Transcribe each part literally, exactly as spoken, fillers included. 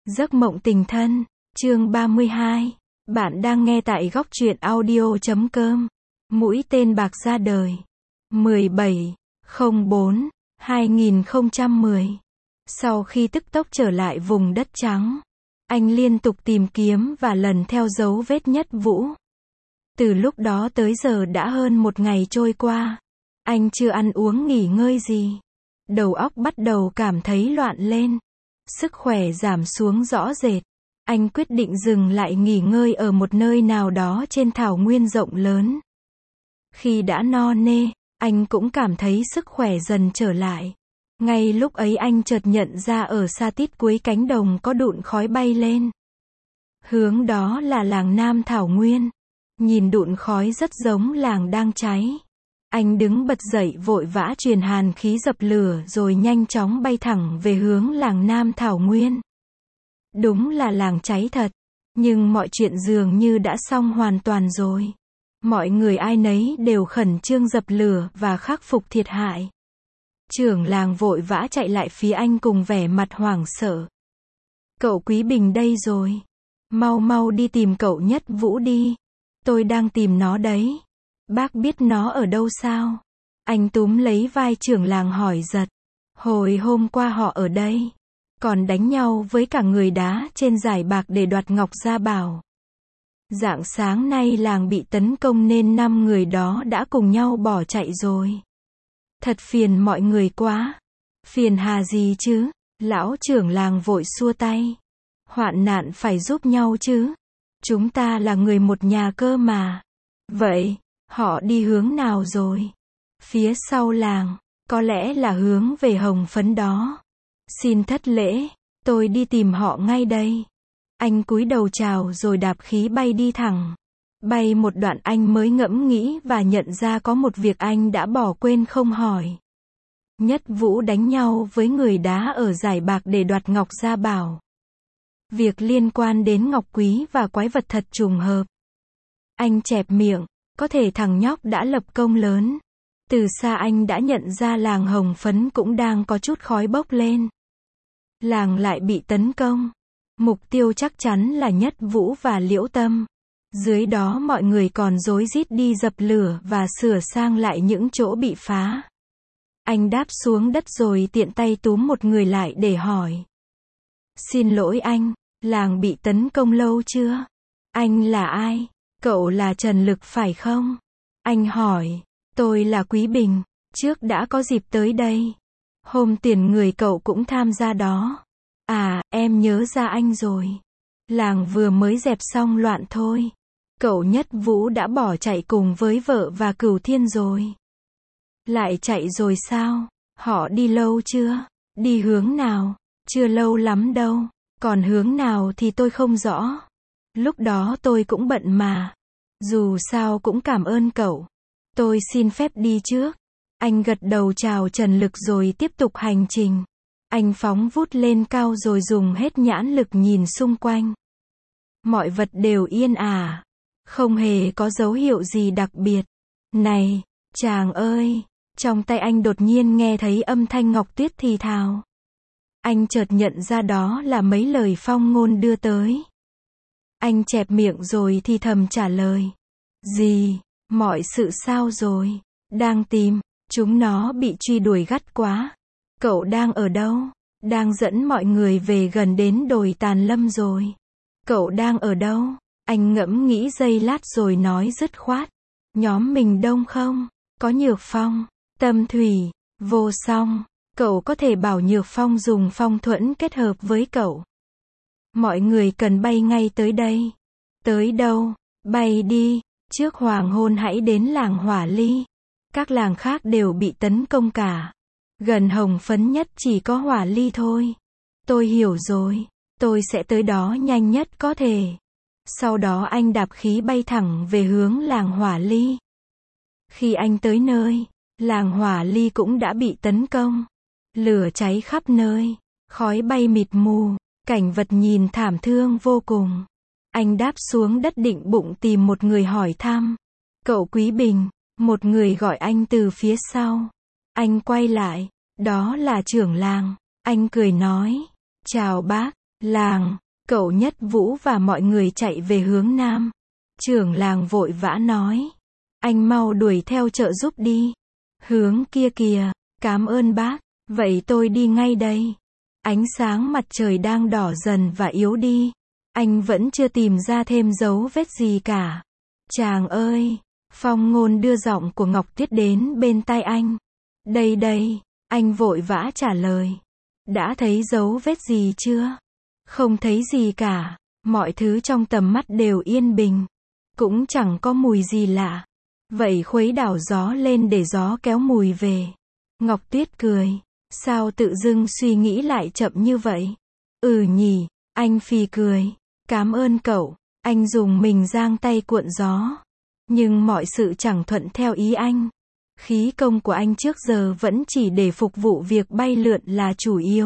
Giấc mộng tình thân, chương ba mươi hai. Bạn đang nghe tại góc truyện audio chấm com. Mũi tên bạc ra đời. mười bảy không bốn hai nghìn không trăm mười. Sau khi tức tốc trở lại vùng đất trắng, anh liên tục tìm kiếm và lần theo dấu vết Nhất Vũ. Từ lúc đó tới giờ đã hơn một ngày trôi qua. Anh chưa ăn uống nghỉ ngơi gì. Đầu óc bắt đầu cảm thấy loạn lên. Sức khỏe giảm xuống rõ rệt. Anh quyết định dừng lại nghỉ ngơi ở một nơi nào đó trên thảo nguyên rộng lớn. Khi đã no nê, anh cũng cảm thấy sức khỏe dần trở lại. Ngay lúc ấy anh chợt nhận ra ở xa tít cuối cánh đồng có đụn khói bay lên. Hướng đó là làng Nam Thảo Nguyên. Nhìn đụn khói rất giống làng đang cháy. Anh đứng bật dậy vội vã truyền hàn khí dập lửa rồi nhanh chóng bay thẳng về hướng làng Nam Thảo Nguyên. Đúng là làng cháy thật, nhưng mọi chuyện dường như đã xong hoàn toàn rồi. Mọi người ai nấy đều khẩn trương dập lửa và khắc phục thiệt hại. Trưởng làng vội vã chạy lại phía anh cùng vẻ mặt hoảng sợ. Cậu Quý Bình đây rồi. Mau mau đi tìm cậu Nhất Vũ đi. Tôi đang tìm nó đấy. Bác biết nó ở đâu sao? Anh túm lấy vai trưởng làng hỏi giật. Hồi hôm qua họ ở đây. Còn đánh nhau với cả người đá trên giải bạc để đoạt ngọc gia bảo. Rạng sáng nay làng bị tấn công nên năm người đó đã cùng nhau bỏ chạy rồi. Thật phiền mọi người quá. Phiền hà gì chứ? Lão trưởng làng vội xua tay. Hoạn nạn phải giúp nhau chứ. Chúng ta là người một nhà cơ mà. Vậy, họ đi hướng nào rồi? Phía sau làng, có lẽ là hướng về Hồng Phấn đó. Xin thất lễ, tôi đi tìm họ ngay đây. Anh cúi đầu chào rồi đạp khí bay đi thẳng. Bay một đoạn anh mới ngẫm nghĩ và nhận ra có một việc anh đã bỏ quên không hỏi. Nhất Vũ đánh nhau với người đá ở giải bạc để đoạt ngọc gia bảo. Việc liên quan đến ngọc quý và quái vật thật trùng hợp. Anh chẹp miệng, có thể thằng nhóc đã lập công lớn. Từ xa anh đã nhận ra làng Hồng Phấn cũng đang có chút khói bốc lên. Làng lại bị tấn công. Mục tiêu chắc chắn là Nhất Vũ và Liễu Tâm. Dưới đó mọi người còn rối rít đi dập lửa và sửa sang lại những chỗ bị phá. Anh đáp xuống đất rồi tiện tay túm một người lại để hỏi. Xin lỗi anh, làng bị tấn công lâu chưa? Anh là ai? Cậu là Trần Lực phải không? Anh hỏi. Tôi là Quý Bình, trước đã có dịp tới đây. Hôm tiền người cậu cũng tham gia đó. À, em nhớ ra anh rồi. Làng vừa mới dẹp xong loạn thôi. Cậu Nhất Vũ đã bỏ chạy cùng với vợ và Cửu Thiên rồi. Lại chạy rồi sao? Họ đi lâu chưa? Đi hướng nào? Chưa lâu lắm đâu. Còn hướng nào thì tôi không rõ. Lúc đó tôi cũng bận mà. Dù sao cũng cảm ơn cậu. Tôi xin phép đi trước. Anh gật đầu chào Trần Lực rồi tiếp tục hành trình. Anh phóng vút lên cao rồi dùng hết nhãn lực nhìn xung quanh. Mọi vật đều yên ả. Không hề có dấu hiệu gì đặc biệt. Này, chàng ơi! Trong tay anh đột nhiên nghe thấy âm thanh Ngọc Tuyết thì thào. Anh chợt nhận ra đó là mấy lời phong ngôn đưa tới. Anh chẹp miệng rồi thì thầm trả lời. Gì? Mọi sự sao rồi? Đang tìm. Chúng nó bị truy đuổi gắt quá. Cậu đang ở đâu? Đang dẫn mọi người về gần đến đồi Tàn Lâm rồi. Cậu đang ở đâu? Anh ngẫm nghĩ giây lát rồi nói dứt khoát. Nhóm mình đông không? Có Nhược Phong, Tâm Thủy, Vô Song. Cậu có thể bảo Nhược Phong dùng phong thuẫn kết hợp với cậu. Mọi người cần bay ngay tới đây. Tới đâu? Bay đi. Trước hoàng hôn hãy đến làng Hỏa Ly. Các làng khác đều bị tấn công cả. Gần Hồng Phấn nhất chỉ có Hỏa Ly thôi. Tôi hiểu rồi. Tôi sẽ tới đó nhanh nhất có thể. Sau đó anh đạp khí bay thẳng về hướng làng Hỏa Ly. Khi anh tới nơi, làng Hỏa Ly cũng đã bị tấn công. Lửa cháy khắp nơi. Khói bay mịt mù. Cảnh vật nhìn thảm thương vô cùng. Anh đáp xuống đất định bụng tìm một người hỏi thăm. Cậu Quý Bình. Một người gọi anh từ phía sau. Anh quay lại. Đó là trưởng làng. Anh cười nói. Chào bác. Làng, cậu Nhất Vũ và mọi người chạy về hướng nam. Trưởng làng vội vã nói. Anh mau đuổi theo trợ giúp đi. Hướng kia kìa, cảm ơn bác, vậy tôi đi ngay đây. Ánh sáng mặt trời đang đỏ dần và yếu đi. Anh vẫn chưa tìm ra thêm dấu vết gì cả. Chàng ơi, Phong Ngôn đưa giọng của Ngọc Tuyết đến bên tai anh. Đây đây, anh vội vã trả lời. Đã thấy dấu vết gì chưa? Không thấy gì cả, mọi thứ trong tầm mắt đều yên bình. Cũng chẳng có mùi gì lạ. Vậy khuấy đảo gió lên để gió kéo mùi về. Ngọc Tuyết cười. Sao tự dưng suy nghĩ lại chậm như vậy? Ừ nhỉ, anh phì cười. Cảm ơn cậu. Anh dùng mình giang tay cuộn gió. Nhưng mọi sự chẳng thuận theo ý anh. Khí công của anh trước giờ vẫn chỉ để phục vụ việc bay lượn là chủ yếu.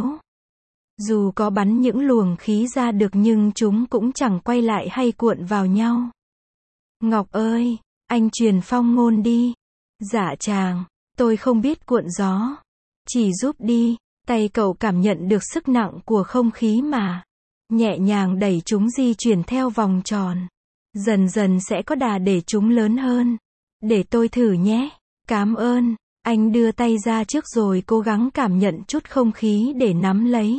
Dù có bắn những luồng khí ra được nhưng chúng cũng chẳng quay lại hay cuộn vào nhau. Ngọc ơi, anh truyền Phong Ngôn đi. Dạ chàng, tôi không biết cuộn gió. Chỉ giúp đi, tay cậu cảm nhận được sức nặng của không khí mà. Nhẹ nhàng đẩy chúng di chuyển theo vòng tròn. Dần dần sẽ có đà để chúng lớn hơn. Để tôi thử nhé. Cảm ơn. Anh đưa tay ra trước rồi cố gắng cảm nhận chút không khí để nắm lấy.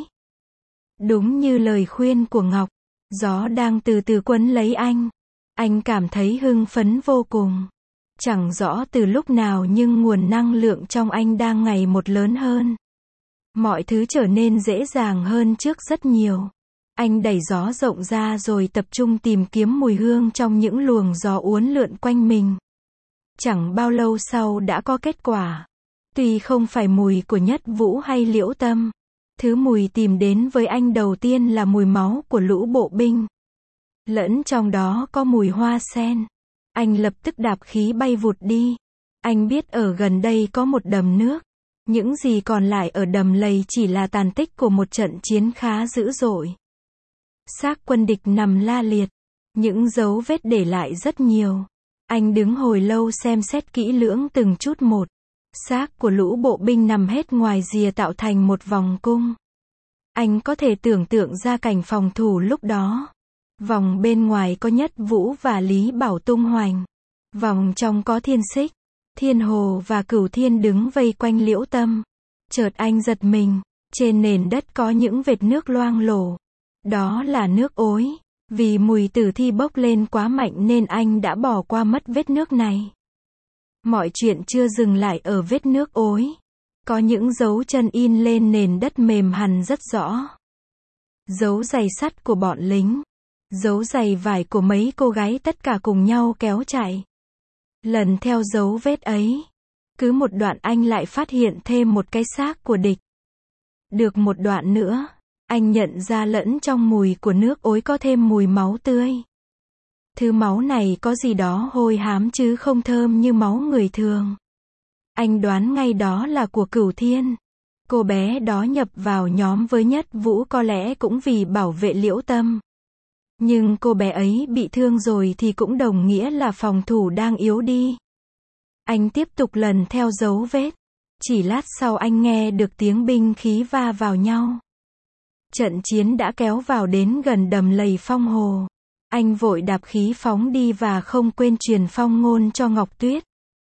Đúng như lời khuyên của Ngọc. Gió đang từ từ quấn lấy anh. Anh cảm thấy hưng phấn vô cùng. Chẳng rõ từ lúc nào nhưng nguồn năng lượng trong anh đang ngày một lớn hơn. Mọi thứ trở nên dễ dàng hơn trước rất nhiều. Anh đẩy gió rộng ra rồi tập trung tìm kiếm mùi hương trong những luồng gió uốn lượn quanh mình. Chẳng bao lâu sau đã có kết quả. Tuy không phải mùi của Nhất Vũ hay Liễu Tâm. Thứ mùi tìm đến với anh đầu tiên là mùi máu của lũ bộ binh. Lẫn trong đó có mùi hoa sen. Anh lập tức đạp khí bay vụt đi. Anh biết ở gần đây có một đầm nước. Những gì còn lại ở đầm lầy chỉ là tàn tích của một trận chiến khá dữ dội. Xác quân địch nằm la liệt. Những dấu vết để lại rất nhiều. Anh đứng hồi lâu xem xét kỹ lưỡng từng chút một. Xác của lũ bộ binh nằm hết ngoài rìa tạo thành một vòng cung. Anh có thể tưởng tượng ra cảnh phòng thủ lúc đó. Vòng bên ngoài có Nhất Vũ và Lý Bảo tung hoành. Vòng trong có Thiên Xích, Thiên Hồ và Cửu Thiên đứng vây quanh Liễu Tâm. Chợt anh giật mình, trên nền đất có những vệt nước loang lổ. Đó là nước ối. Vì mùi tử thi bốc lên quá mạnh nên anh đã bỏ qua mất vết nước này. Mọi chuyện chưa dừng lại ở vết nước ối. Có những dấu chân in lên nền đất mềm hằn rất rõ. Dấu giày sắt của bọn lính. Dấu giày vải của mấy cô gái tất cả cùng nhau kéo chạy. Lần theo dấu vết ấy. Cứ một đoạn anh lại phát hiện thêm một cái xác của địch. Được một đoạn nữa. Anh nhận ra lẫn trong mùi của nước ối có thêm mùi máu tươi. Thứ máu này có gì đó hôi hám chứ không thơm như máu người thường. Anh đoán ngay đó là của Cửu Thiên. Cô bé đó nhập vào nhóm với Nhất Vũ có lẽ cũng vì bảo vệ Liễu Tâm. Nhưng cô bé ấy bị thương rồi thì cũng đồng nghĩa là phòng thủ đang yếu đi. Anh tiếp tục lần theo dấu vết. Chỉ lát sau anh nghe được tiếng binh khí va vào nhau. Trận chiến đã kéo vào đến gần đầm lầy Phong Hồ. Anh vội đạp khí phóng đi và không quên truyền Phong Ngôn cho Ngọc Tuyết.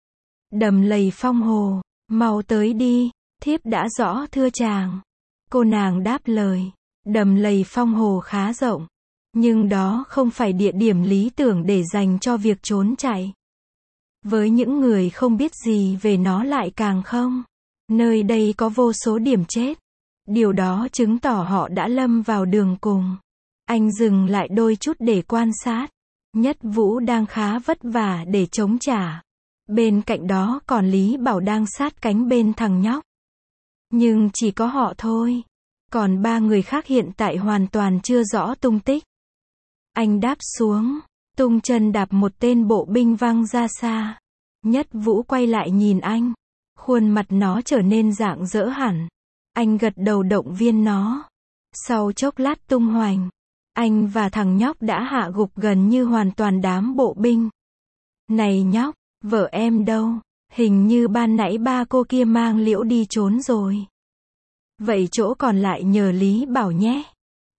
Đầm lầy Phong Hồ, mau tới đi, thiếp đã rõ thưa chàng. Cô nàng đáp lời. Đầm lầy Phong Hồ khá rộng. Nhưng đó không phải địa điểm lý tưởng để dành cho việc trốn chạy. Với những người không biết gì về nó lại càng không. Nơi đây có vô số điểm chết. Điều đó chứng tỏ họ đã lâm vào đường cùng. Anh dừng lại đôi chút để quan sát. Nhất Vũ đang khá vất vả để chống trả. Bên cạnh đó còn Lý Bảo đang sát cánh bên thằng nhóc. Nhưng chỉ có họ thôi. Còn ba người khác hiện tại hoàn toàn chưa rõ tung tích. Anh đáp xuống, tung chân đạp một tên bộ binh văng ra xa. Nhất Vũ quay lại nhìn anh. Khuôn mặt nó trở nên rạng rỡ hẳn. Anh gật đầu động viên nó. Sau chốc lát tung hoành, anh và thằng nhóc đã hạ gục gần như hoàn toàn đám bộ binh. Này nhóc, vợ em đâu? Hình như ban nãy ba cô kia mang Liễu đi trốn rồi. Vậy chỗ còn lại nhờ Lý Bảo nhé.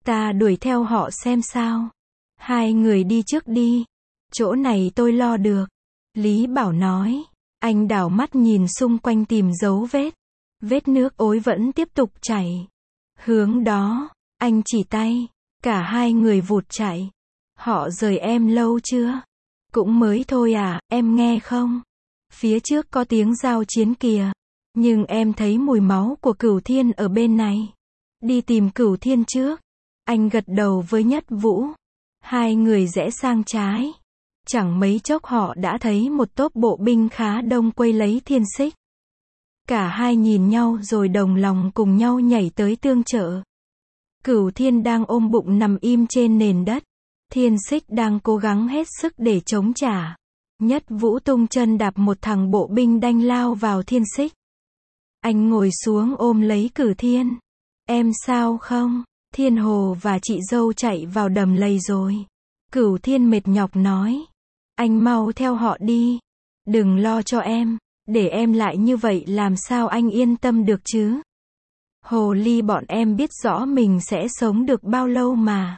Ta đuổi theo họ xem sao. Hai người đi trước đi. Chỗ này tôi lo được. Lý Bảo nói. Anh đảo mắt nhìn xung quanh tìm dấu vết. Vết nước ối vẫn tiếp tục chảy. Hướng đó, anh chỉ tay. Cả hai người vụt chạy. Họ rời em lâu chưa? Cũng mới thôi à, em nghe không? Phía trước có tiếng giao chiến kìa. Nhưng em thấy mùi máu của Cửu Thiên ở bên này. Đi tìm Cửu Thiên trước. Anh gật đầu với Nhất Vũ. Hai người rẽ sang trái. Chẳng mấy chốc họ đã thấy một tốp bộ binh khá đông quây lấy Thiên Xích. Cả hai nhìn nhau rồi đồng lòng cùng nhau nhảy tới tương trợ. Cửu Thiên đang ôm bụng nằm im trên nền đất. Thiên Xích đang cố gắng hết sức để chống trả. Nhất Vũ tung chân đạp một thằng bộ binh đanh lao vào Thiên Xích. Anh ngồi xuống ôm lấy Cửu Thiên. Em sao không? Thiên Hồ và chị dâu chạy vào đầm lầy rồi. Cửu Thiên mệt nhọc nói. Anh mau theo họ đi. Đừng lo cho em. Để em lại như vậy làm sao anh yên tâm được chứ? Hồ ly bọn em biết rõ mình sẽ sống được bao lâu mà.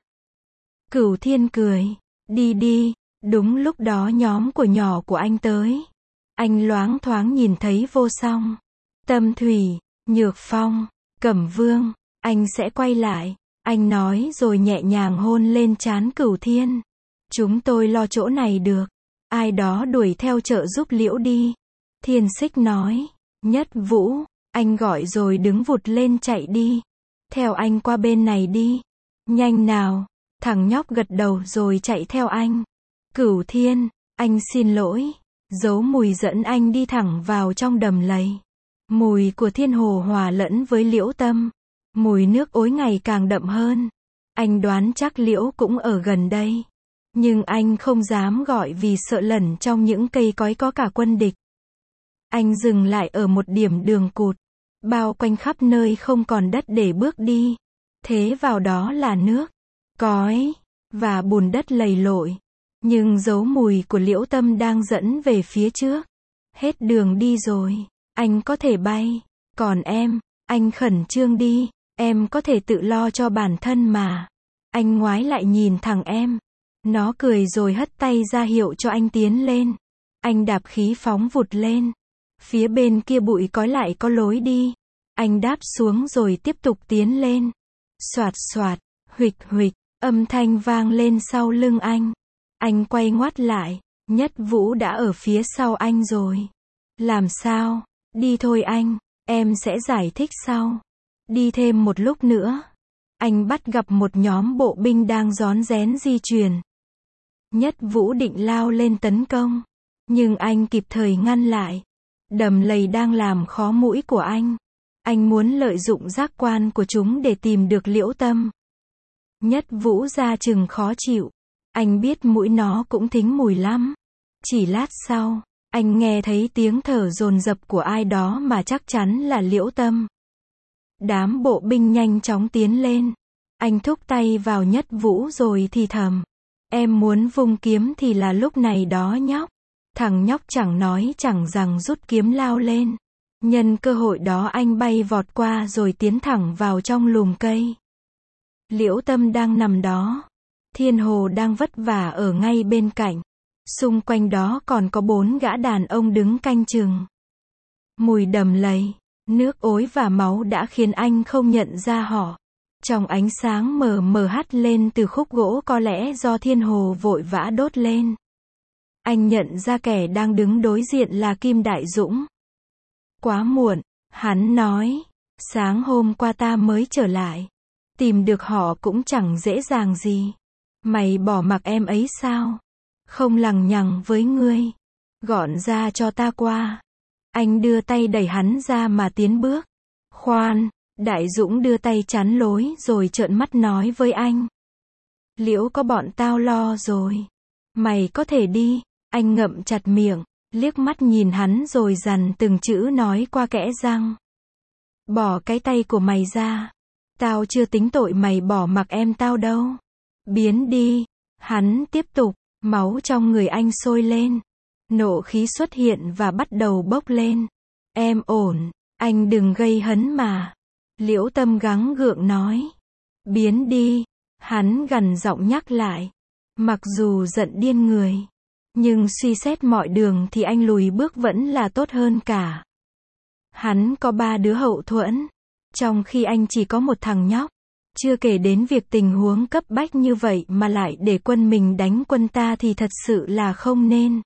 Cửu Thiên cười. Đi đi. Đúng lúc đó nhóm của nhỏ của anh tới. Anh loáng thoáng nhìn thấy Vô Song, Tâm Thủy, Nhược Phong, Cẩm Vương. Anh sẽ quay lại. Anh nói rồi nhẹ nhàng hôn lên trán Cửu Thiên. Chúng tôi lo chỗ này được. Ai đó đuổi theo trợ giúp Liễu đi. Thiên Xích nói. Nhất Vũ, anh gọi rồi đứng vụt lên chạy đi. Theo anh qua bên này đi. Nhanh nào. Thằng nhóc gật đầu rồi chạy theo anh. Cửu Thiên, anh xin lỗi. Giấu mùi dẫn anh đi thẳng vào trong đầm lầy. Mùi của Thiên Hồ hòa lẫn với Liễu Tâm. Mùi nước ối ngày càng đậm hơn. Anh đoán chắc Liễu cũng ở gần đây. Nhưng anh không dám gọi vì sợ lẩn trong những cây cối có cả quân địch. Anh dừng lại ở một điểm đường cụt. Bao quanh khắp nơi không còn đất để bước đi. Thế vào đó là nước, cói, và bùn đất lầy lội. Nhưng dấu mùi của Liễu Tâm đang dẫn về phía trước. Hết đường đi rồi. Anh có thể bay. Còn em, anh khẩn trương đi. Em có thể tự lo cho bản thân mà. Anh ngoái lại nhìn thằng em. Nó cười rồi hất tay ra hiệu cho anh tiến lên. Anh đạp khí phóng vụt lên. Phía bên kia bụi cói lại có lối đi. Anh đáp xuống rồi tiếp tục tiến lên. Soạt soạt, huỵch huỵch, âm thanh vang lên sau lưng anh. Anh quay ngoắt lại. Nhất Vũ đã ở phía sau anh rồi. Làm sao? Đi thôi anh. Em sẽ giải thích sau. Đi thêm một lúc nữa. Anh bắt gặp một nhóm bộ binh đang rón rén di chuyển. Nhất Vũ định lao lên tấn công. Nhưng anh kịp thời ngăn lại. Đầm lầy đang làm khó mũi của anh. Anh muốn lợi dụng giác quan của chúng để tìm được Liễu Tâm. Nhất Vũ ra chừng khó chịu. Anh biết mũi nó cũng thính mùi lắm. Chỉ lát sau, anh nghe thấy tiếng thở dồn dập của ai đó mà chắc chắn là Liễu Tâm. Đám bộ binh nhanh chóng tiến lên. Anh thúc tay vào Nhất Vũ rồi thì thầm. Em muốn vung kiếm thì là lúc này đó nhóc. Thằng nhóc chẳng nói chẳng rằng rút kiếm lao lên. Nhân cơ hội đó anh bay vọt qua rồi tiến thẳng vào trong lùm cây. Liễu Tâm đang nằm đó. Thiên Hồ đang vất vả ở ngay bên cạnh. Xung quanh đó còn có bốn gã đàn ông đứng canh chừng. Mùi đầm lầy, nước ối và máu đã khiến anh không nhận ra họ. Trong ánh sáng mờ mờ hắt lên từ khúc gỗ có lẽ do Thiên Hồ vội vã đốt lên. Anh nhận ra kẻ đang đứng đối diện là Kim Đại Dũng. Quá muộn, hắn nói. Sáng hôm qua ta mới trở lại. Tìm được họ cũng chẳng dễ dàng gì. Mày bỏ mặc em ấy sao? Không lằng nhằng với ngươi. Gọn ra cho ta qua. Anh đưa tay đẩy hắn ra mà tiến bước. Khoan, Đại Dũng đưa tay chắn lối rồi trợn mắt nói với anh. Liễu có bọn tao lo rồi. Mày có thể đi. Anh ngậm chặt miệng, liếc mắt nhìn hắn rồi dằn từng chữ nói qua kẽ răng. Bỏ cái tay của mày ra. Tao chưa tính tội mày bỏ mặc em tao đâu. Biến đi. Hắn tiếp tục, máu trong người anh sôi lên. Nộ khí xuất hiện và bắt đầu bốc lên. Em ổn, anh đừng gây hấn mà. Liễu Tâm gắng gượng nói. Biến đi, Hắn gằn giọng nhắc lại. Mặc dù giận điên người, nhưng suy xét mọi đường thì anh lùi bước vẫn là tốt hơn cả. Hắn có ba đứa hậu thuẫn, trong khi anh chỉ có một thằng nhóc. Chưa kể đến việc tình huống cấp bách như vậy mà lại để quân mình đánh quân ta thì thật sự là không nên.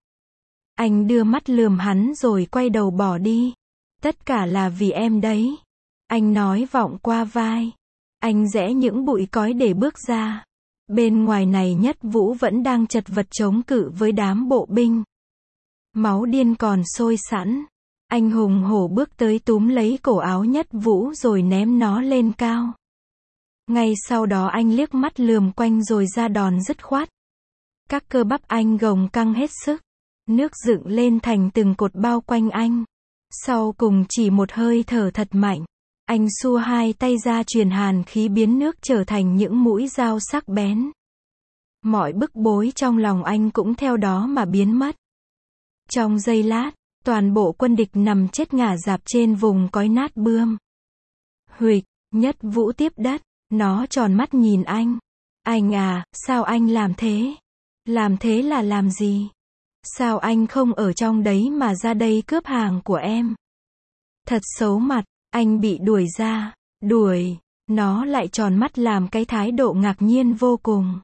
Anh đưa mắt lườm hắn rồi quay đầu bỏ đi. Tất cả là vì em đấy. Anh nói vọng qua vai. Anh rẽ những bụi cói để bước ra. Bên ngoài này Nhất Vũ vẫn đang chật vật chống cự với đám bộ binh. Máu điên còn sôi sẵn. Anh hùng hổ bước tới túm lấy cổ áo Nhất Vũ rồi ném nó lên cao. Ngay sau đó anh liếc mắt lườm quanh rồi ra đòn dứt khoát. Các cơ bắp anh gồng căng hết sức. Nước dựng lên thành từng cột bao quanh anh. Sau cùng chỉ một hơi thở thật mạnh. Anh xua hai tay ra truyền hàn khí biến nước trở thành những mũi dao sắc bén. Mọi bức bối trong lòng anh cũng theo đó mà biến mất. Trong giây lát, toàn bộ quân địch nằm chết ngả rạp trên vùng cói nát bươm. Huỵch, Nhất Vũ tiếp đất. Nó tròn mắt nhìn anh. Anh à, sao anh làm thế? Làm thế là làm gì? Sao anh không ở trong đấy mà ra đây cướp hàng của em? Thật xấu mặt, anh bị đuổi ra. Đuổi, nó lại tròn mắt làm cái thái độ ngạc nhiên vô cùng.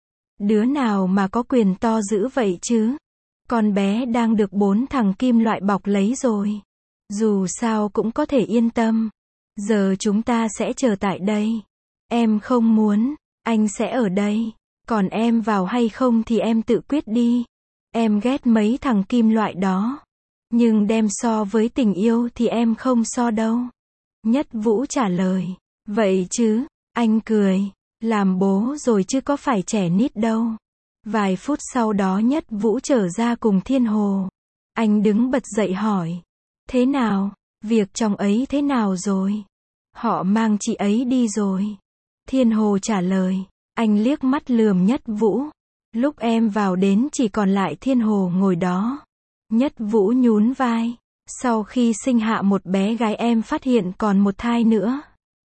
Đứa nào mà có quyền to dữ vậy chứ? Con bé đang được bốn thằng kim loại bọc lấy rồi. Dù sao cũng có thể yên tâm. Giờ chúng ta sẽ chờ tại đây. Em không muốn, anh sẽ ở đây. Còn em vào hay không thì em tự quyết đi. Em ghét mấy thằng kim loại đó. Nhưng đem so với tình yêu thì em không so đâu. Nhất Vũ trả lời. Vậy chứ, anh cười. Làm bố rồi chứ có phải trẻ nít đâu. Vài phút sau đó Nhất Vũ trở ra cùng Thiên Hồ. Anh đứng bật dậy hỏi. Thế nào, việc chồng ấy thế nào rồi? Họ mang chị ấy đi rồi. Thiên Hồ trả lời. Anh liếc mắt lườm Nhất Vũ. Lúc em vào đến chỉ còn lại Thiên Hồ ngồi đó. Nhất Vũ nhún vai. Sau khi sinh hạ một bé gái em phát hiện còn một thai nữa.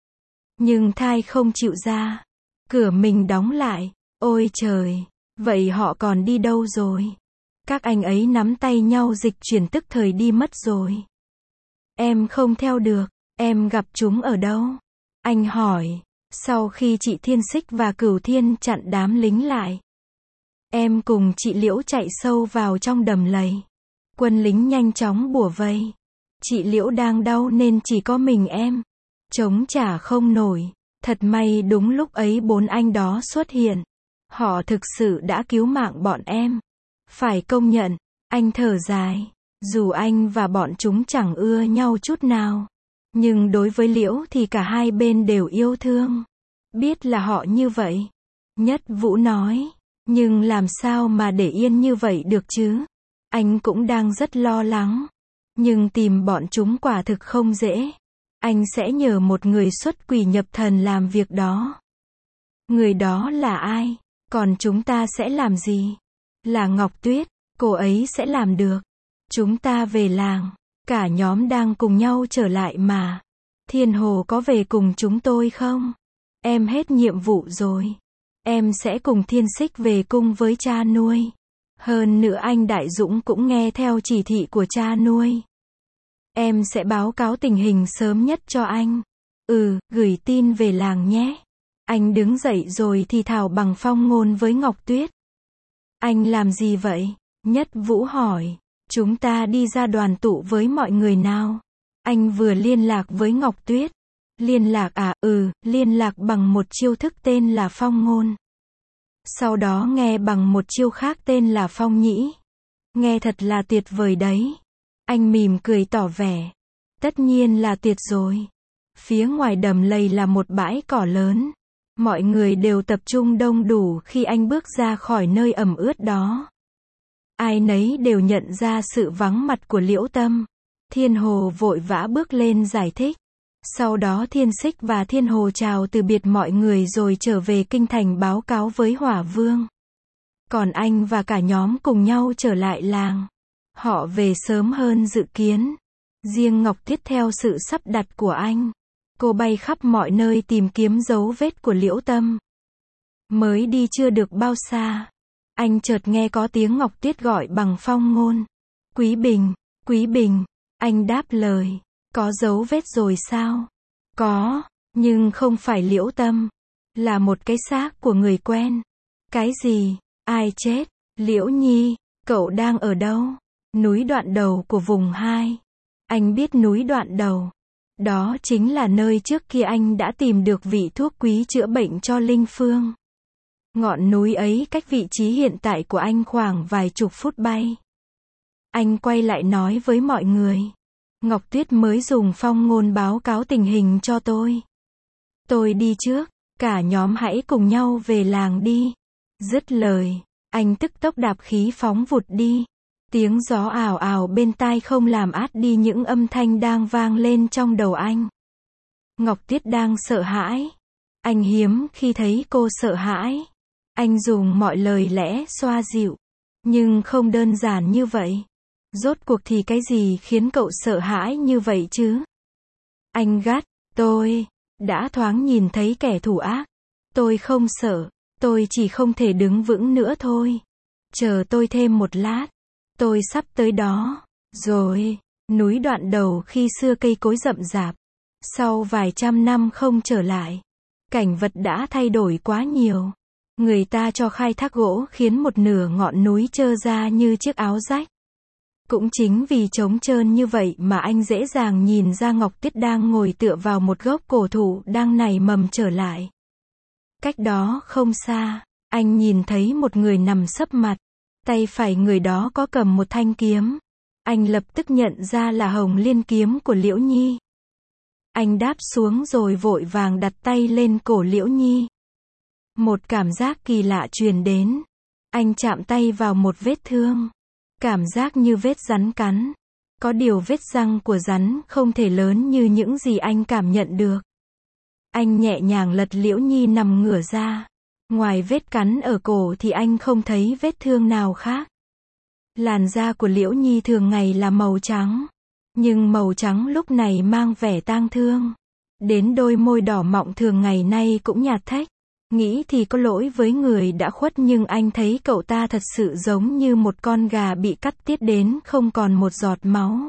Nhưng thai không chịu ra. Cửa mình đóng lại. Ôi trời, vậy họ còn đi đâu rồi? Các anh ấy nắm tay nhau dịch chuyển tức thời đi mất rồi. Em không theo được, em gặp chúng ở đâu? Anh hỏi. Sau khi chị Thiên Xích và Cửu Thiên chặn đám lính lại, em cùng chị Liễu chạy sâu vào trong đầm lầy. Quân lính nhanh chóng bủa vây. Chị Liễu đang đau nên chỉ có mình em. Chống trả không nổi. Thật may đúng lúc ấy bốn anh đó xuất hiện. Họ thực sự đã cứu mạng bọn em. Phải công nhận, anh thở dài. Dù anh và bọn chúng chẳng ưa nhau chút nào. Nhưng đối với Liễu thì cả hai bên đều yêu thương. Biết là họ như vậy. Nhất Vũ nói. Nhưng làm sao mà để yên như vậy được chứ? Anh cũng đang rất lo lắng. Nhưng tìm bọn chúng quả thực không dễ. Anh sẽ nhờ một người xuất quỷ nhập thần làm việc đó. Người đó là ai? Còn chúng ta sẽ làm gì? Là Ngọc Tuyết, cô ấy sẽ làm được. Chúng ta về làng. Cả nhóm đang cùng nhau trở lại mà. Thiên Hồ có về cùng chúng tôi không? Em hết nhiệm vụ rồi. Em sẽ cùng Thiên Xích về cung với cha nuôi. Hơn nữa anh Đại Dũng cũng nghe theo chỉ thị của cha nuôi. Em sẽ báo cáo tình hình sớm nhất cho anh. Ừ, gửi tin về làng nhé. Anh đứng dậy rồi thì thào bằng phong ngôn với Ngọc Tuyết. Anh làm gì vậy? Nhất Vũ hỏi. Chúng ta đi ra đoàn tụ với mọi người nào? Anh vừa liên lạc với Ngọc Tuyết. Liên lạc à? Ừ, liên lạc bằng một chiêu thức tên là phong ngôn. Sau đó nghe bằng một chiêu khác tên là phong nhĩ. Nghe thật là tuyệt vời đấy. Anh mỉm cười tỏ vẻ. Tất nhiên là tuyệt rồi. Phía ngoài đầm lầy là một bãi cỏ lớn. Mọi người đều tập trung đông đủ khi anh bước ra khỏi nơi ẩm ướt đó. Ai nấy đều nhận ra sự vắng mặt của Liễu Tâm. Thiên Hồ vội vã bước lên giải thích. Sau đó Thiên Xích và Thiên Hồ chào từ biệt mọi người rồi trở về kinh thành báo cáo với Hỏa Vương. Còn anh và cả nhóm cùng nhau trở lại làng. Họ về sớm hơn dự kiến. Riêng Ngọc Tuyết theo sự sắp đặt của anh. Cô bay khắp mọi nơi tìm kiếm dấu vết của Liễu Tâm. Mới đi chưa được bao xa, anh chợt nghe có tiếng Ngọc Tuyết gọi bằng phong ngôn. Quý Bình, Quý Bình, anh đáp lời. Có dấu vết rồi sao? Có, nhưng không phải Liễu Tâm. Là một cái xác của người quen. Cái gì? Ai chết? Liễu Nhi, cậu đang ở đâu? Núi Đoạn Đầu của vùng hai. Anh biết núi Đoạn Đầu. Đó chính là nơi trước kia anh đã tìm được vị thuốc quý chữa bệnh cho Linh Phương. Ngọn núi ấy cách vị trí hiện tại của anh khoảng vài chục phút bay. Anh quay lại nói với mọi người. Ngọc Tuyết mới dùng phong ngôn báo cáo tình hình cho tôi. Tôi đi trước, cả nhóm hãy cùng nhau về làng đi. Dứt lời, anh tức tốc đạp khí phóng vụt đi. Tiếng gió ào ào bên tai không làm át đi những âm thanh đang vang lên trong đầu anh. Ngọc Tuyết đang sợ hãi. Anh hiếm khi thấy cô sợ hãi. Anh dùng mọi lời lẽ xoa dịu. Nhưng không đơn giản như vậy. Rốt cuộc thì cái gì khiến cậu sợ hãi như vậy chứ? Anh gắt, tôi đã thoáng nhìn thấy kẻ thù ác. Tôi không sợ, tôi chỉ không thể đứng vững nữa thôi. Chờ tôi thêm một lát. Tôi sắp tới đó. Rồi, núi Đoạn Đầu khi xưa cây cối rậm rạp. Sau vài trăm năm không trở lại. Cảnh vật đã thay đổi quá nhiều. Người ta cho khai thác gỗ khiến một nửa ngọn núi trơ ra như chiếc áo rách. Cũng chính vì trống trơn như vậy mà anh dễ dàng nhìn ra Ngọc Tuyết đang ngồi tựa vào một gốc cổ thụ đang nảy mầm trở lại. Cách đó không xa, anh nhìn thấy một người nằm sấp mặt. Tay phải người đó có cầm một thanh kiếm. Anh lập tức nhận ra là Hồng Liên kiếm của Liễu Nhi. Anh đáp xuống rồi vội vàng đặt tay lên cổ Liễu Nhi. Một cảm giác kỳ lạ truyền đến. Anh chạm tay vào một vết thương. Cảm giác như vết rắn cắn. Có điều vết răng của rắn không thể lớn như những gì anh cảm nhận được. Anh nhẹ nhàng lật Liễu Nhi nằm ngửa ra. Ngoài vết cắn ở cổ thì anh không thấy vết thương nào khác. Làn da của Liễu Nhi thường ngày là màu trắng. Nhưng màu trắng lúc này mang vẻ tang thương. Đến đôi môi đỏ mọng thường ngày nay cũng nhạt thách. Nghĩ thì có lỗi với người đã khuất nhưng anh thấy cậu ta thật sự giống như một con gà bị cắt tiết đến không còn một giọt máu.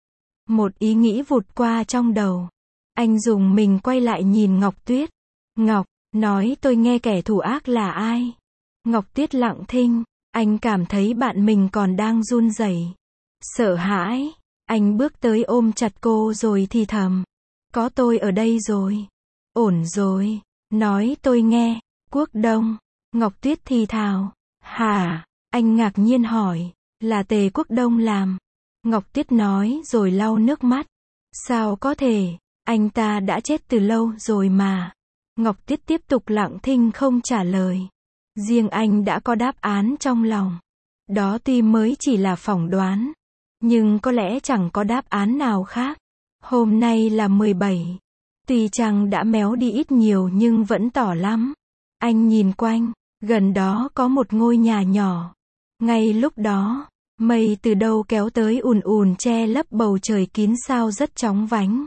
Một ý nghĩ vụt qua trong đầu. Anh dùng mình quay lại nhìn Ngọc Tuyết. Ngọc, nói tôi nghe kẻ thù ác là ai? Ngọc Tuyết lặng thinh. Anh cảm thấy bạn mình còn đang run rẩy. Sợ hãi. Anh bước tới ôm chặt cô rồi thì thầm. Có tôi ở đây rồi. Ổn rồi. Nói tôi nghe. Quốc Đông. Ngọc Tuyết thì thào. Hả? Anh ngạc nhiên hỏi. Là Tề Quốc Đông làm. Ngọc Tuyết nói rồi lau nước mắt. Sao có thể? Anh ta đã chết từ lâu rồi mà. Ngọc Tuyết tiếp tục lặng thinh không trả lời. Riêng anh đã có đáp án trong lòng. Đó tuy mới chỉ là phỏng đoán. Nhưng có lẽ chẳng có đáp án nào khác. Hôm nay là mười bảy. Tuy chăng đã méo đi ít nhiều nhưng vẫn tỏ lắm. Anh nhìn quanh. Gần đó có một ngôi nhà nhỏ. Ngay lúc đó, mây từ đâu kéo tới ùn ùn che lấp bầu trời kín sao rất chóng vánh.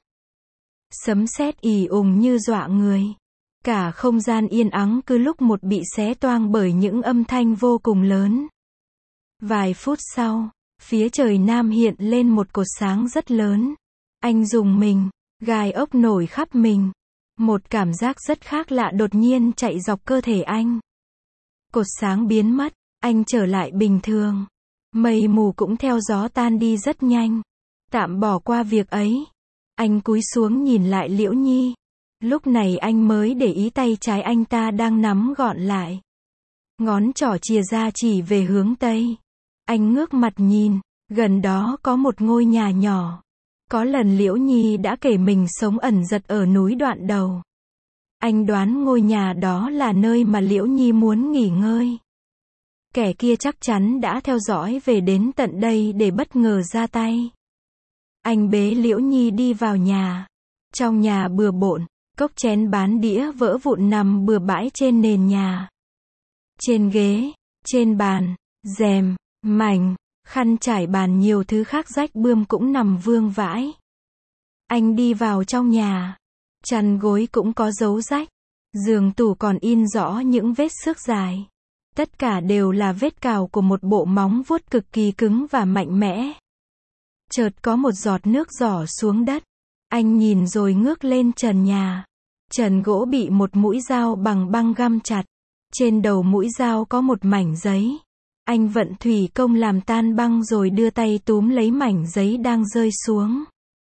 Sấm sét ì ùng như dọa người. Cả không gian yên ắng cứ lúc một bị xé toang bởi những âm thanh vô cùng lớn. Vài phút sau, phía trời nam hiện lên một cột sáng rất lớn. Anh rùng mình, gai ốc nổi khắp mình. Một cảm giác rất khác lạ đột nhiên chạy dọc cơ thể anh. Cột sáng biến mất, anh trở lại bình thường. Mây mù cũng theo gió tan đi rất nhanh. Tạm bỏ qua việc ấy. Anh cúi xuống nhìn lại Liễu Nhi. Lúc này anh mới để ý tay trái anh ta đang nắm gọn lại. Ngón trỏ chìa ra chỉ về hướng Tây. Anh ngước mặt nhìn. Gần đó có một ngôi nhà nhỏ. Có lần Liễu Nhi đã kể mình sống ẩn giật ở núi Đoạn Đầu. Anh đoán ngôi nhà đó là nơi mà Liễu Nhi muốn nghỉ ngơi. Kẻ kia chắc chắn đã theo dõi về đến tận đây để bất ngờ ra tay. Anh bế Liễu Nhi đi vào nhà. Trong nhà bừa bộn, cốc chén bát đĩa vỡ vụn nằm bừa bãi trên nền nhà. Trên ghế, trên bàn, rèm, mảnh, khăn trải bàn nhiều thứ khác rách bươm cũng nằm vương vãi. Anh đi vào trong nhà. Chăn gối cũng có dấu rách. Giường tủ còn in rõ những vết xước dài. Tất cả đều là vết cào của một bộ móng vuốt cực kỳ cứng và mạnh mẽ. Chợt có một giọt nước rỏ xuống đất. Anh nhìn rồi ngước lên trần nhà. Trần gỗ bị một mũi dao bằng băng găm chặt. Trên đầu mũi dao có một mảnh giấy. Anh vận thủy công làm tan băng rồi đưa tay túm lấy mảnh giấy đang rơi xuống.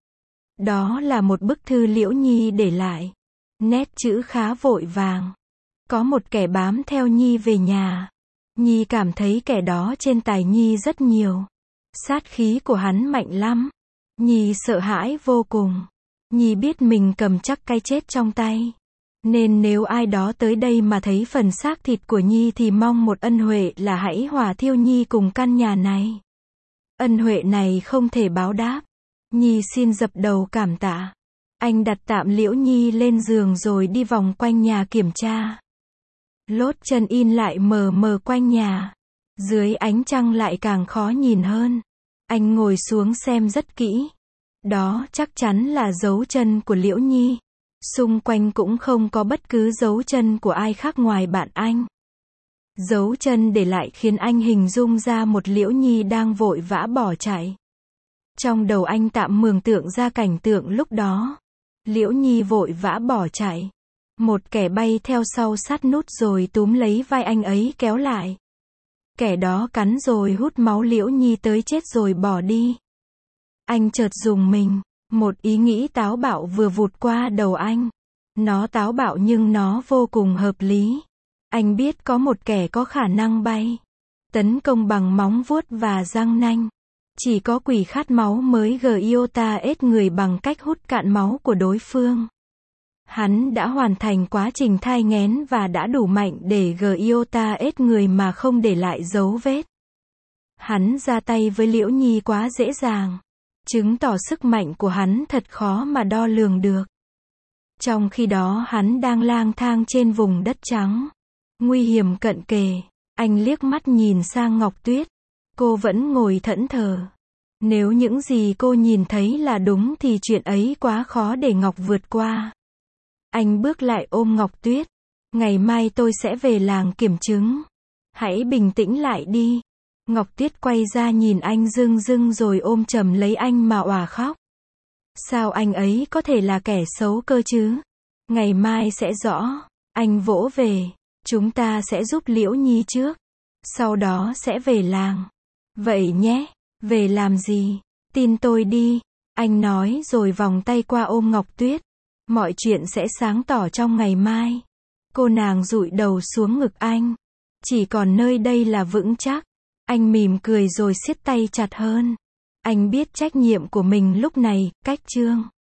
Đó là một bức thư Liễu Nhi để lại. Nét chữ khá vội vàng. Có một kẻ bám theo Nhi về nhà. Nhi cảm thấy kẻ đó trên tài Nhi rất nhiều. Sát khí của hắn mạnh lắm. Nhi sợ hãi vô cùng. Nhi biết mình cầm chắc cái chết trong tay. Nên nếu ai đó tới đây mà thấy phần xác thịt của Nhi thì mong một ân huệ là hãy hỏa thiêu Nhi cùng căn nhà này. Ân huệ này không thể báo đáp. Nhi xin dập đầu cảm tạ. Anh đặt tạm Liễu Nhi lên giường rồi đi vòng quanh nhà kiểm tra. Lốt chân in lại mờ mờ quanh nhà. Dưới ánh trăng lại càng khó nhìn hơn. Anh ngồi xuống xem rất kỹ. Đó chắc chắn là dấu chân của Liễu Nhi. Xung quanh cũng không có bất cứ dấu chân của ai khác ngoài bạn anh. Dấu chân để lại khiến anh hình dung ra một Liễu Nhi đang vội vã bỏ chạy. Trong đầu anh tạm mường tượng ra cảnh tượng lúc đó. Liễu Nhi vội vã bỏ chạy. Một kẻ bay theo sau sát nút rồi túm lấy vai anh ấy kéo lại. Kẻ đó cắn rồi hút máu Liễu Nhi tới chết rồi bỏ đi. Anh chợt rùng mình. Một ý nghĩ táo bạo vừa vụt qua đầu anh. Nó táo bạo nhưng nó vô cùng hợp lý. Anh biết có một kẻ có khả năng bay. Tấn công bằng móng vuốt và răng nanh. Chỉ có quỷ khát máu mới Giota ết người bằng cách hút cạn máu của đối phương. Hắn đã hoàn thành quá trình thai nghén và đã đủ mạnh để Giota ết người mà không để lại dấu vết. Hắn ra tay với Liễu Nhi quá dễ dàng. Chứng tỏ sức mạnh của hắn thật khó mà đo lường được. Trong khi đó hắn đang lang thang trên vùng đất trắng. Nguy hiểm cận kề. Anh liếc mắt nhìn sang Ngọc Tuyết. Cô vẫn ngồi thẫn thờ. Nếu những gì cô nhìn thấy là đúng thì chuyện ấy quá khó để Ngọc vượt qua. Anh bước lại ôm Ngọc Tuyết. Ngày mai tôi sẽ về làng kiểm chứng. Hãy bình tĩnh lại đi. Ngọc Tuyết quay ra nhìn anh rưng rưng rồi ôm chầm lấy anh mà òa khóc. Sao anh ấy có thể là kẻ xấu cơ chứ? Ngày mai sẽ rõ. Anh vỗ về. Chúng ta sẽ giúp Liễu Nhi trước. Sau đó sẽ về làng. Vậy nhé. Về làm gì? Tin tôi đi. Anh nói rồi vòng tay qua ôm Ngọc Tuyết. Mọi chuyện sẽ sáng tỏ trong ngày mai. Cô nàng dụi đầu xuống ngực anh. Chỉ còn nơi đây là vững chắc. Anh mỉm cười rồi siết tay chặt hơn. Anh biết trách nhiệm của mình lúc này, cách chương.